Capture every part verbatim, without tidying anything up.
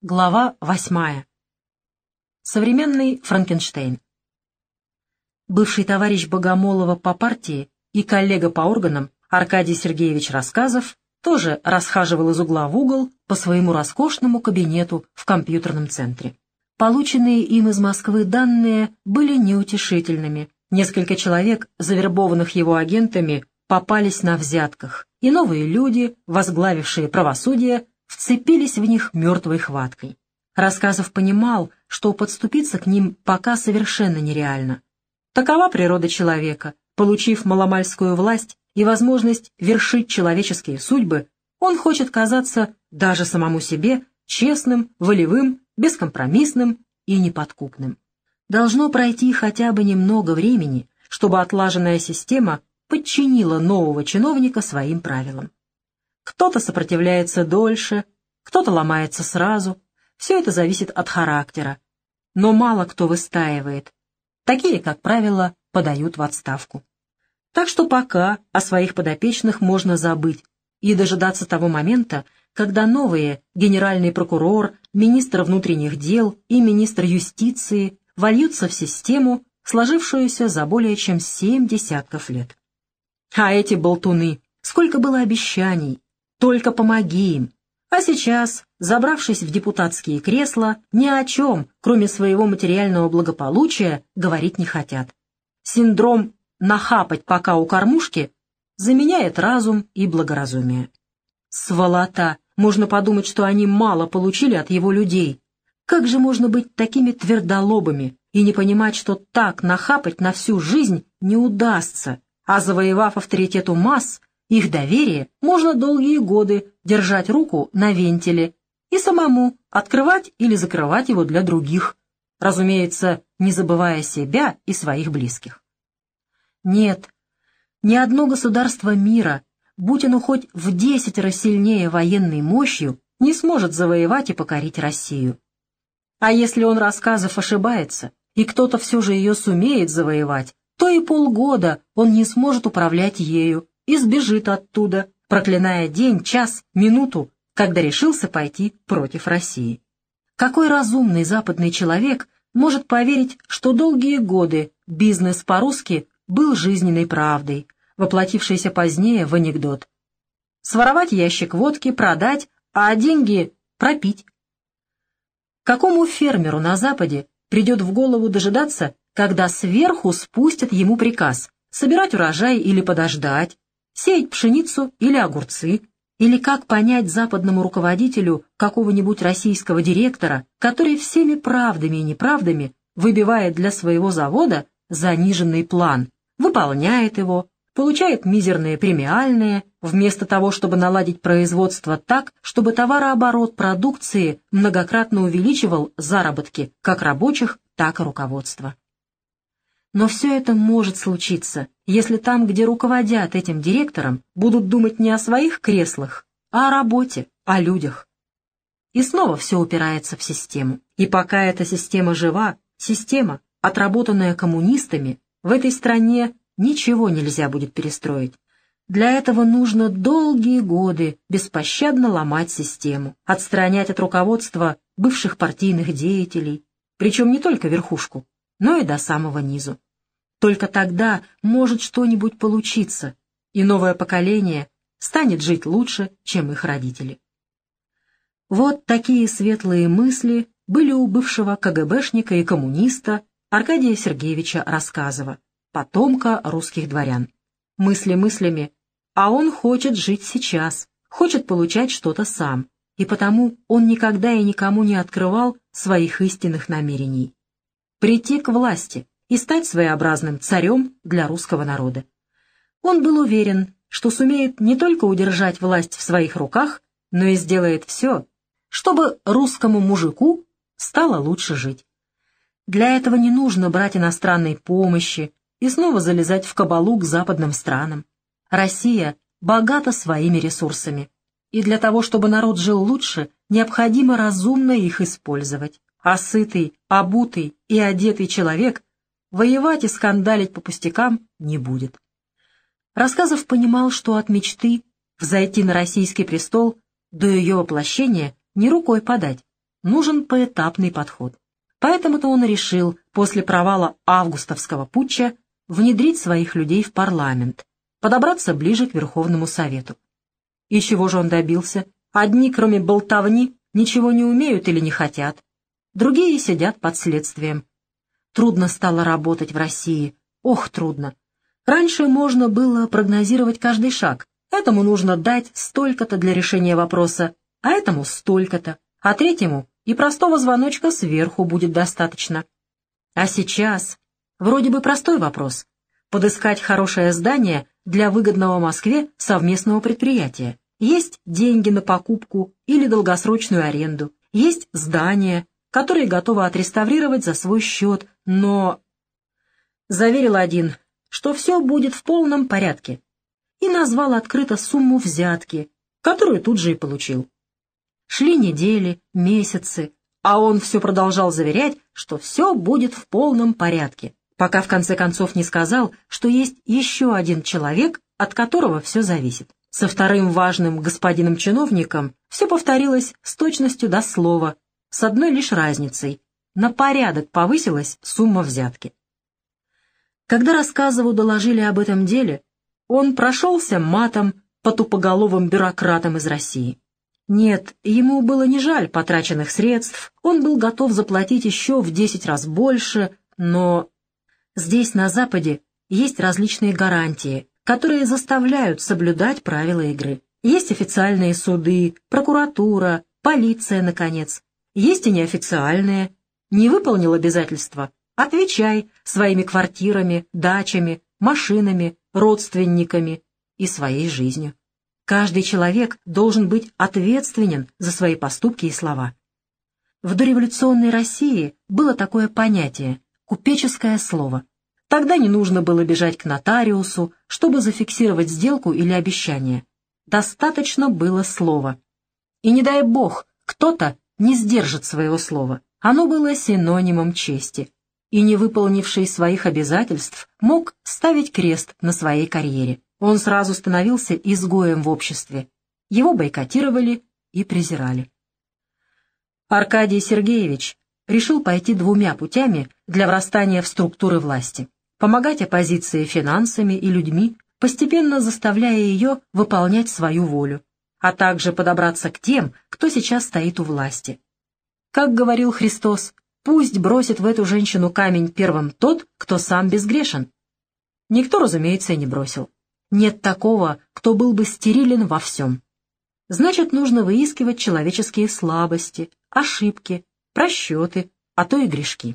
Глава восьмая. Современный Франкенштейн. Бывший товарищ Богомолова по партии и коллега по органам Аркадий Сергеевич Рассказов тоже расхаживал из угла в угол по своему роскошному кабинету в компьютерном центре. Полученные им из Москвы данные были неутешительными. Несколько человек, завербованных его агентами, попались на взятках, и новые люди, возглавившие правосудие, вцепились в них мертвой хваткой. Рассказов понимал, что подступиться к ним пока совершенно нереально. Такова природа человека. Получив маломальскую власть и возможность вершить человеческие судьбы, он хочет казаться даже самому себе честным, волевым, бескомпромиссным и неподкупным. Должно пройти хотя бы немного времени, чтобы отлаженная система подчинила нового чиновника своим правилам. Кто-то сопротивляется дольше, кто-то ломается сразу. Все это зависит от характера. Но мало кто выстаивает. Такие, как правило, подают в отставку. Так что пока о своих подопечных можно забыть и дожидаться того момента, когда новые генеральный прокурор, министр внутренних дел и министр юстиции вольются в систему, сложившуюся за более чем семь десятков лет. А эти болтуны, сколько было обещаний, только помоги им. А сейчас, забравшись в депутатские кресла, ни о чем, кроме своего материального благополучия, говорить не хотят. Синдром «нахапать пока у кормушки» заменяет разум и благоразумие. Сволота! Можно подумать, что они мало получили от его людей. Как же можно быть такими твердолобыми и не понимать, что так нахапать на всю жизнь не удастся, а завоевав авторитет у масс, их доверие, можно долгие годы держать руку на вентиле и самому открывать или закрывать его для других, разумеется, не забывая себя и своих близких. Нет, ни одно государство мира, будь оно хоть в десятеро сильнее военной мощью, не сможет завоевать и покорить Россию. А если он, Рассказов, ошибается, и кто-то все же ее сумеет завоевать, то и полгода он не сможет управлять ею, и сбежит оттуда, проклиная день, час, минуту, когда решился пойти против России. Какой разумный западный человек может поверить, что долгие годы бизнес по-русски был жизненной правдой, воплотившейся позднее в анекдот? Своровать ящик водки, продать, а деньги пропить. Какому фермеру на Западе придет в голову дожидаться, когда сверху спустят ему приказ собирать урожай или подождать, сеять пшеницу или огурцы, или как понять западному руководителю какого-нибудь российского директора, который всеми правдами и неправдами выбивает для своего завода заниженный план, выполняет его, получает мизерные премиальные, вместо того, чтобы наладить производство так, чтобы товарооборот продукции многократно увеличивал заработки как рабочих, так и руководства. Но все это может случиться, если там, где руководят этим директором, будут думать не о своих креслах, а о работе, о людях. И снова все упирается в систему. И пока эта система жива, система, отработанная коммунистами, в этой стране ничего нельзя будет перестроить. Для этого нужно долгие годы беспощадно ломать систему, отстранять от руководства бывших партийных деятелей, причем не только верхушку, но и до самого низу. Только тогда может что-нибудь получиться, и новое поколение станет жить лучше, чем их родители. Вот такие светлые мысли были у бывшего КГБшника и коммуниста Аркадия Сергеевича Рассказова, потомка русских дворян. Мысли мыслями, а он хочет жить сейчас, хочет получать что-то сам, и потому он никогда и никому не открывал своих истинных намерений. Прийти к власти и стать своеобразным царем для русского народа. Он был уверен, что сумеет не только удержать власть в своих руках, но и сделает все, чтобы русскому мужику стало лучше жить. Для этого не нужно брать иностранной помощи и снова залезать в кабалу к западным странам. Россия богата своими ресурсами, и для того, чтобы народ жил лучше, необходимо разумно их использовать. А сытый, обутый и одетый человек воевать и скандалить по пустякам не будет. Рассказов понимал, что от мечты взойти на российский престол до ее воплощения не рукой подать. нужен поэтапный подход. Поэтому-то он решил после провала августовского путча внедрить своих людей в парламент, подобраться ближе к Верховному Совету. И чего же он добился? Одни, кроме болтовни, ничего не умеют или не хотят, другие сидят под следствием. Трудно стало работать в России, ох, трудно. Раньше можно было прогнозировать каждый шаг. Этому нужно дать столько-то для решения вопроса, а этому столько-то, а третьему и простого звоночка сверху будет достаточно. А сейчас вроде бы простой вопрос — подыскать хорошее здание для выгодного Москве совместного предприятия. Есть деньги на покупку или долгосрочную аренду, есть здание, которое готово отреставрировать за свой счет, но... Заверил один, что все будет в полном порядке, и назвал открыто сумму взятки, которую тут же и получил. Шли недели, месяцы, а он все продолжал заверять, что все будет в полном порядке, пока в конце концов не сказал, что есть еще один человек, от которого все зависит. Со вторым важным господином-чиновником все повторилось с точностью до слова, с одной лишь разницей — на порядок повысилась сумма взятки. Когда Рассказову доложили об этом деле, он прошелся матом по тупоголовым бюрократам из России. Нет, ему было не жаль потраченных средств, он был готов заплатить еще в десять раз больше, но здесь, на Западе, есть различные гарантии, которые заставляют соблюдать правила игры. Есть официальные суды, прокуратура, полиция, наконец. Есть и неофициальные. Не выполнил обязательства? Отвечай своими квартирами, дачами, машинами, родственниками и своей жизнью. Каждый человек должен быть ответственен за свои поступки и слова. В дореволюционной России было такое понятие — купеческое слово. Тогда не нужно было бежать к нотариусу, чтобы зафиксировать сделку или обещание. Достаточно было слова. И не дай бог, кто-то не сдержит своего слова. Оно было синонимом чести. И не выполнивший своих обязательств мог ставить крест на своей карьере. Он сразу становился изгоем в обществе. Его бойкотировали и презирали. Аркадий Сергеевич решил пойти двумя путями для врастания в структуры власти. Помогать оппозиции финансами и людьми, постепенно заставляя ее выполнять свою волю, а также подобраться к тем, кто сейчас стоит у власти. Как говорил Христос, пусть бросит в эту женщину камень первым тот, кто сам безгрешен. Никто, разумеется, и не бросил. Нет такого, кто был бы стерилен во всем. Значит, нужно выискивать человеческие слабости, ошибки, просчеты, а то и грешки.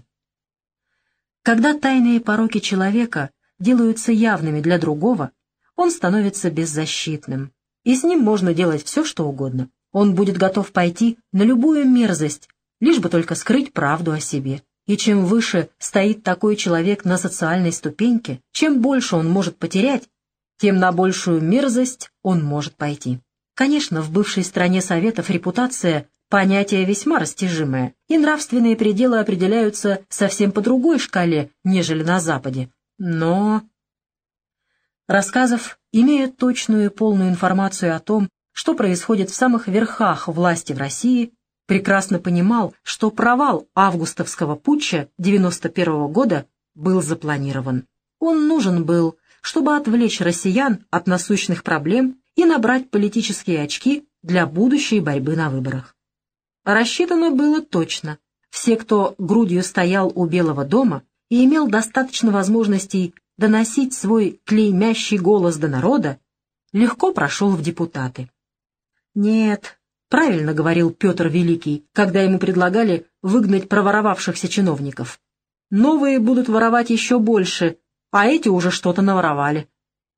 Когда тайные пороки человека делаются явными для другого, он становится беззащитным, и с ним можно делать все, что угодно. Он будет готов пойти на любую мерзость, лишь бы только скрыть правду о себе. И чем выше стоит такой человек на социальной ступеньке, чем больше он может потерять, тем на большую мерзость он может пойти. Конечно, в бывшей стране Советов репутация — понятие весьма растяжимое, и нравственные пределы определяются совсем по другой шкале, нежели на Западе. Но Рассказов, имея точную и полную информацию о том, что происходит в самых верхах власти в России, прекрасно понимал, что провал августовского путча девяносто первого года был запланирован. Он нужен был, чтобы отвлечь россиян от насущных проблем и набрать политические очки для будущей борьбы на выборах. Рассчитано было точно. Все, кто грудью стоял у Белого дома и имел достаточно возможностей доносить свой клеймящий голос до народа, легко прошел в депутаты. Нет, правильно говорил Петр Великий, когда ему предлагали выгнать проворовавшихся чиновников. Новые будут воровать еще больше, а эти уже что-то наворовали.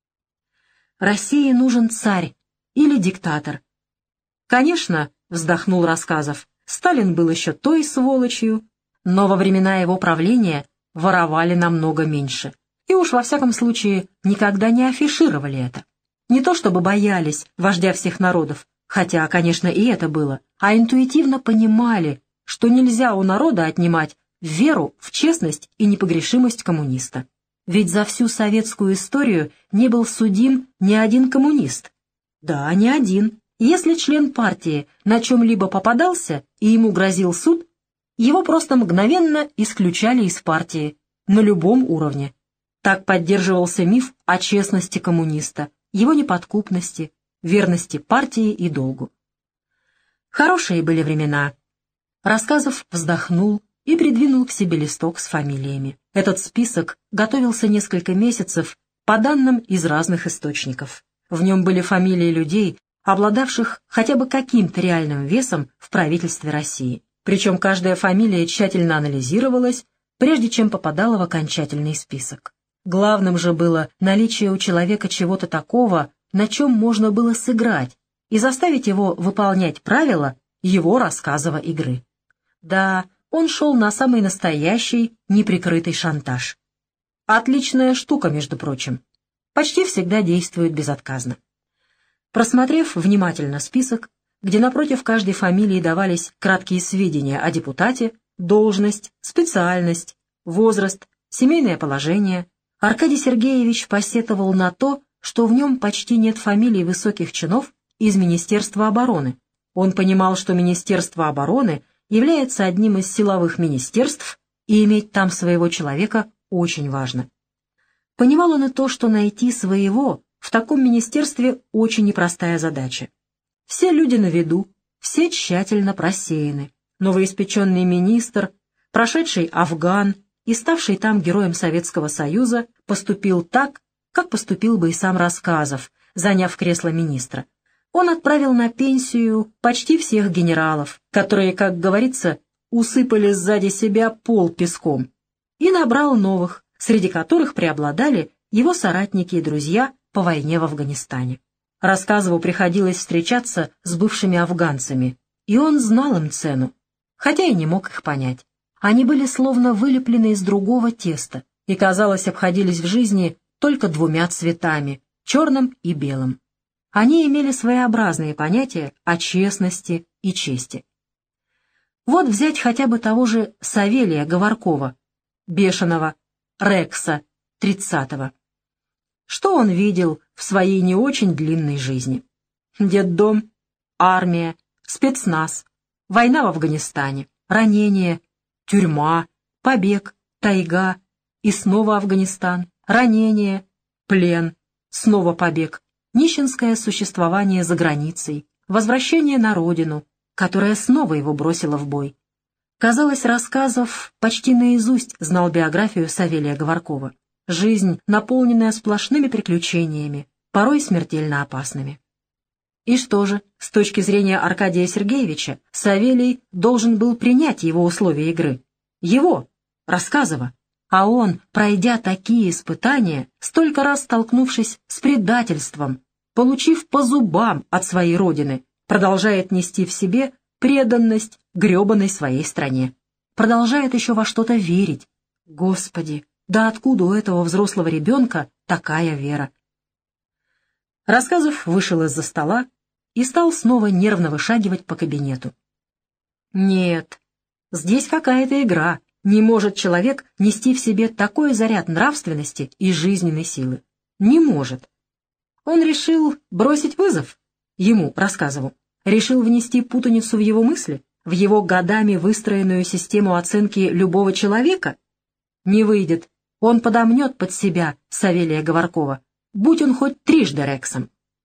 России нужен царь или диктатор. Конечно, вздохнул Рассказов, Сталин был еще той сволочью, но во времена его правления воровали намного меньше. И уж во всяком случае никогда не афишировали это. Не то чтобы боялись вождя всех народов, хотя, конечно, и это было, а интуитивно понимали, что нельзя у народа отнимать веру в честность и непогрешимость коммуниста. Ведь за всю советскую историю не был судим ни один коммунист. Да, ни один. Если член партии на чем-либо попадался, и ему грозил суд, его просто мгновенно исключали из партии на любом уровне. Так поддерживался миф о честности коммуниста, его неподкупности, верности партии и долгу. Хорошие были времена. Рассказов вздохнул и придвинул к себе листок с фамилиями. Этот список готовился несколько месяцев по данным из разных источников. В нем были фамилии людей, обладавших хотя бы каким-то реальным весом в правительстве России. Причем каждая фамилия тщательно анализировалась, прежде чем попадала в окончательный список. Главным же было наличие у человека чего-то такого, на чем можно было сыграть, и заставить его выполнять правила его рассказовой игры. Да, он шел на самый настоящий, неприкрытый шантаж. Отличная штука, между прочим. Почти всегда действует безотказно. Просмотрев внимательно список, где напротив каждой фамилии давались краткие сведения о депутате, должность, специальность, возраст, семейное положение, Аркадий Сергеевич посетовал на то, что в нем почти нет фамилий высоких чинов из Министерства обороны. Он понимал, что Министерство обороны является одним из силовых министерств, и иметь там своего человека очень важно. Понимал он и то, что найти своего в таком министерстве очень непростая задача. Все люди на виду, все тщательно просеяны. Новоиспеченный министр, прошедший Афган и ставший там героем Советского Союза, поступил так, как поступил бы и сам Рассказов, заняв кресло министра. Он отправил на пенсию почти всех генералов, которые, как говорится, усыпали сзади себя пол песком, и набрал новых, среди которых преобладали его соратники и друзья по войне в Афганистане. Рассказову приходилось встречаться с бывшими афганцами, и он знал им цену, хотя и не мог их понять. Они были словно вылеплены из другого теста и, казалось, обходились в жизни только двумя цветами — черным и белым. Они имели своеобразные понятия о честности и чести. Вот взять хотя бы того же Савелия Говоркова, бешеного, Рекса, тридцатого. Что он видел в своей не очень длинной жизни? Детдом, армия, спецназ, война в Афганистане, ранение, тюрьма, побег, тайга и снова Афганистан, ранение, плен, снова побег, нищенское существование за границей, возвращение на родину, которая снова его бросила в бой. Казалось, Рассказов почти наизусть знал биографию Савелия Говоркова. Жизнь, наполненная сплошными приключениями, порой смертельно опасными. И что же, с точки зрения Аркадия Сергеевича, Савелий должен был принять его условия игры. Его, Рассказова. А он, пройдя такие испытания, столько раз столкнувшись с предательством, получив по зубам от своей родины, продолжает нести в себе преданность гребаной своей стране. Продолжает еще во что-то верить. Господи, да откуда у этого взрослого ребенка такая вера? Рассказов вышел из-за стола и стал снова нервно вышагивать по кабинету. Нет, здесь какая-то игра. Не может человек нести в себе такой заряд нравственности и жизненной силы. Не может. Он решил бросить вызов ему, Рассказову. Решил внести путаницу в его мысли, в его годами выстроенную систему оценки любого человека. Не выйдет. Он подомнет под себя Савелия Говоркова, будь он хоть трижды Рексом.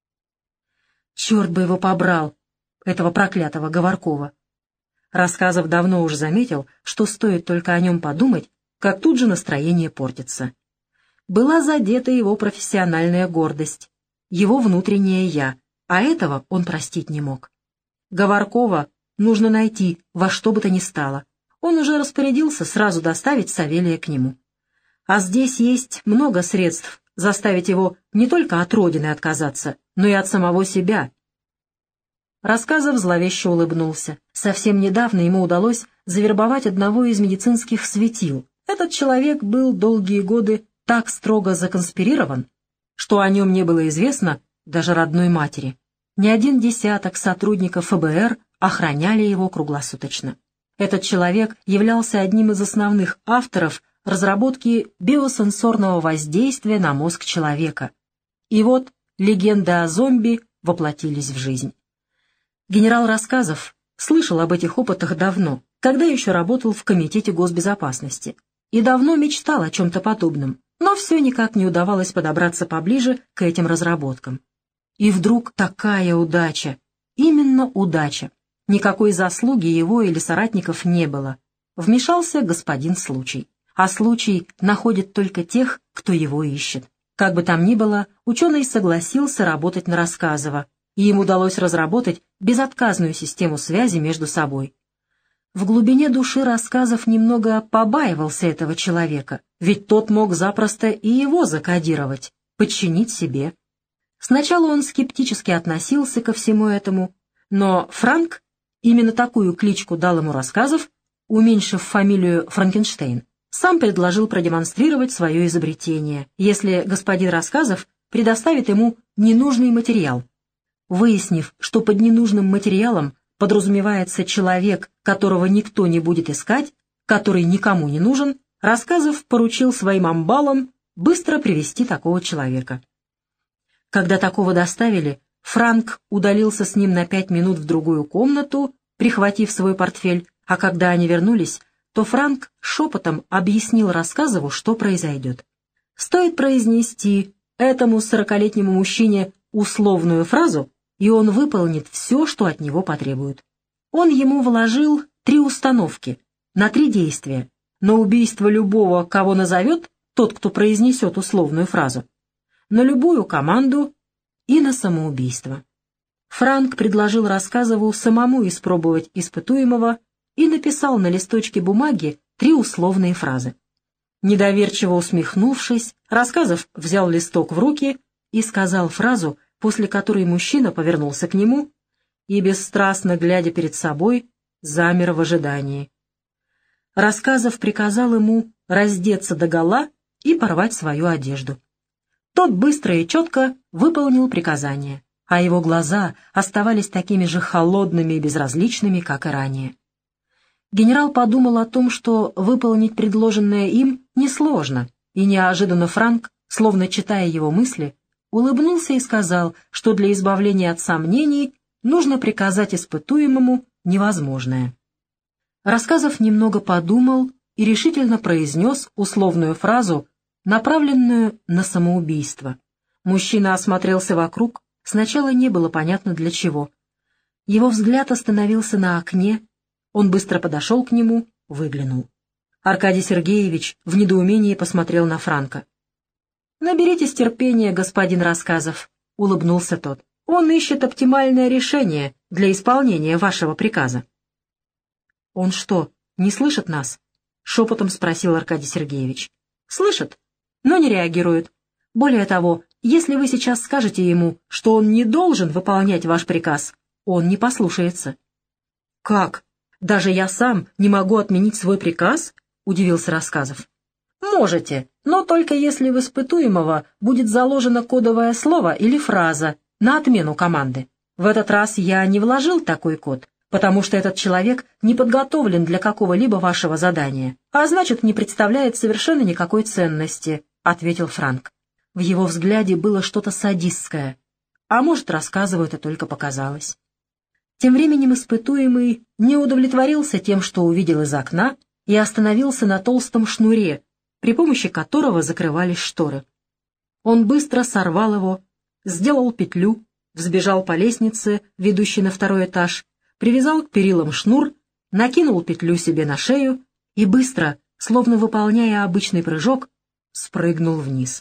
Черт бы его побрал, этого проклятого Говоркова. Рассказов давно уже заметил, что стоит только о нем подумать, как тут же настроение портится. Была задета его профессиональная гордость, его внутреннее «я», а этого он простить не мог. Говоркова нужно найти во что бы то ни стало. Он уже распорядился сразу доставить Савелия к нему. А здесь есть много средств заставить его не только от родины отказаться, но и от самого себя. Рассказов зловеще улыбнулся. Совсем недавно ему удалось завербовать одного из медицинских светил. Этот человек был долгие годы так строго законспирирован, что о нем не было известно даже родной матери. Не один десяток сотрудников эф бэ эр охраняли его круглосуточно. Этот человек являлся одним из основных авторов разработки биосенсорного воздействия на мозг человека. И вот легенды о зомби воплотились в жизнь. Генерал Рассказов слышал об этих опытах давно, когда еще работал в Комитете госбезопасности, и давно мечтал о чем-то подобном, но все никак не удавалось подобраться поближе к этим разработкам. И вдруг такая удача, именно удача. Никакой заслуги его или соратников не было. Вмешался господин случай. А случай находит только тех, кто его ищет. Как бы там ни было, ученый согласился работать на Рассказова, и им удалось разработать безотказную систему связи между собой. В глубине души Рассказов немного побаивался этого человека, ведь тот мог запросто и его закодировать, подчинить себе. Сначала он скептически относился ко всему этому, но Франк, именно такую кличку дал ему Рассказов, уменьшив фамилию Франкенштейн, сам предложил продемонстрировать свое изобретение, если господин Рассказов предоставит ему ненужный материал. Выяснив, что под ненужным материалом подразумевается человек, которого никто не будет искать, который никому не нужен, Рассказов поручил своим амбалам быстро привести такого человека. Когда такого доставили, Франк удалился с ним на пять минут в другую комнату, прихватив свой портфель, а когда они вернулись, то Франк шепотом объяснил Рассказову, что произойдет. Стоит произнести этому сорокалетнему мужчине условную фразу, и он выполнит все, что от него потребуют. Он ему вложил три установки на три действия: на убийство любого, кого назовет тот, кто произнесет условную фразу, на любую команду и на самоубийство. Франк предложил Рассказову самому испробовать испытуемого и написал на листочке бумаги три условные фразы. Недоверчиво усмехнувшись, Рассказов взял листок в руки и сказал фразу, после которой мужчина повернулся к нему и, бесстрастно глядя перед собой, замер в ожидании. Рассказов приказал ему раздеться догола и порвать свою одежду. Тот быстро и четко выполнил приказание, а его глаза оставались такими же холодными и безразличными, как и ранее. Генерал подумал о том, что выполнить предложенное им несложно, и неожиданно Франк, словно читая его мысли, улыбнулся и сказал, что для избавления от сомнений нужно приказать испытуемому невозможное. Рассказов немного подумал и решительно произнес условную фразу, направленную на самоубийство. Мужчина осмотрелся вокруг, сначала не было понятно для чего. Его взгляд остановился на окне, он быстро подошел к нему, выглянул. Аркадий Сергеевич в недоумении посмотрел на Франка. «Наберитесь терпения, господин Рассказов», — улыбнулся тот. «Он ищет оптимальное решение для исполнения вашего приказа». «Он что, не слышит нас?» — шепотом спросил Аркадий Сергеевич. «Слышит, но не реагирует. Более того, если вы сейчас скажете ему, что он не должен выполнять ваш приказ, он не послушается». «Как? Даже я сам не могу отменить свой приказ?» — удивился Рассказов. «Можете, но только если в испытуемого будет заложено кодовое слово или фраза на отмену команды. В этот раз я не вложил такой код, потому что этот человек не подготовлен для какого-либо вашего задания, а значит, не представляет совершенно никакой ценности», — ответил Франк. В его взгляде было что-то садистское, а может, Рассказову это только показалось. Тем временем испытуемый не удовлетворился тем, что увидел из окна, и остановился на толстом шнуре, при помощи которого закрывались шторы. Он быстро сорвал его, сделал петлю, взбежал по лестнице, ведущей на второй этаж, привязал к перилам шнур, накинул петлю себе на шею и быстро, словно выполняя обычный прыжок, спрыгнул вниз.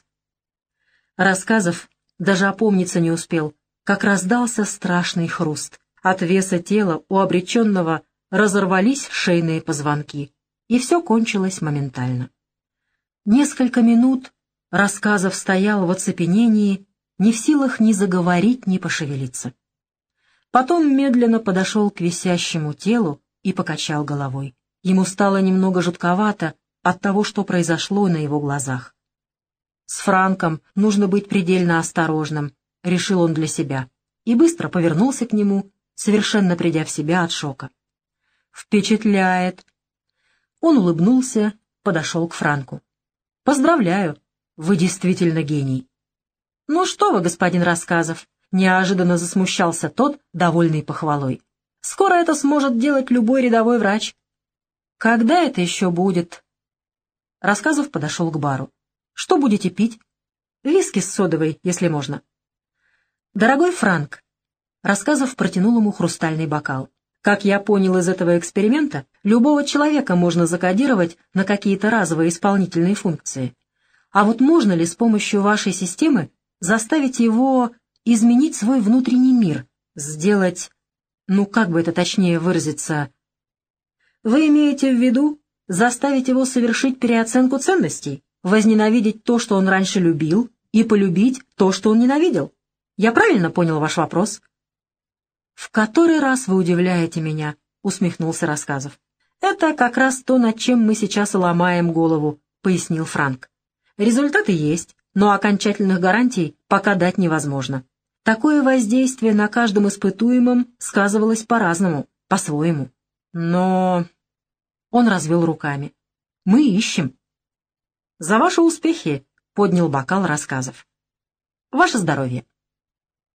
Рассказов даже опомниться не успел, как раздался страшный хруст. От веса тела у обреченного разорвались шейные позвонки, и все кончилось моментально. Несколько минут Рассказов стоял в оцепенении, не в силах ни заговорить, ни пошевелиться. Потом медленно подошел к висящему телу и покачал головой. Ему стало немного жутковато от того, что произошло на его глазах. С Франком нужно быть предельно осторожным, решил он для себя, и быстро повернулся к нему, совершенно придя в себя от шока. «Впечатляет!» Он улыбнулся, подошел к Франку. «Поздравляю, вы действительно гений». «Ну что вы, господин Рассказов?» — неожиданно засмущался тот, довольный похвалой. Скоро это сможет делать любой рядовой врач. Когда это еще будет? Рассказов подошел к бару. Что будете пить? Виски с содовой, если можно. Дорогой Франк, Рассказов протянул ему хрустальный бокал. Как я понял из этого эксперимента, любого человека можно закодировать на какие-то разовые исполнительные функции. А вот можно ли с помощью вашей системы заставить его изменить свой внутренний мир, сделать, ну как бы это точнее выразиться, вы имеете в виду заставить его совершить переоценку ценностей, возненавидеть то, что он раньше любил, и полюбить то, что он ненавидел? Я правильно понял ваш вопрос? «В который раз вы удивляете меня», — усмехнулся Рассказов. «Это как раз то, над чем мы сейчас ломаем голову», — пояснил Франк. «Результаты есть, но окончательных гарантий пока дать невозможно. Такое воздействие на каждом испытуемом сказывалось по-разному, по-своему. Но...» Он развел руками. «Мы ищем». «За ваши успехи», — поднял бокал Рассказов. «Ваше здоровье».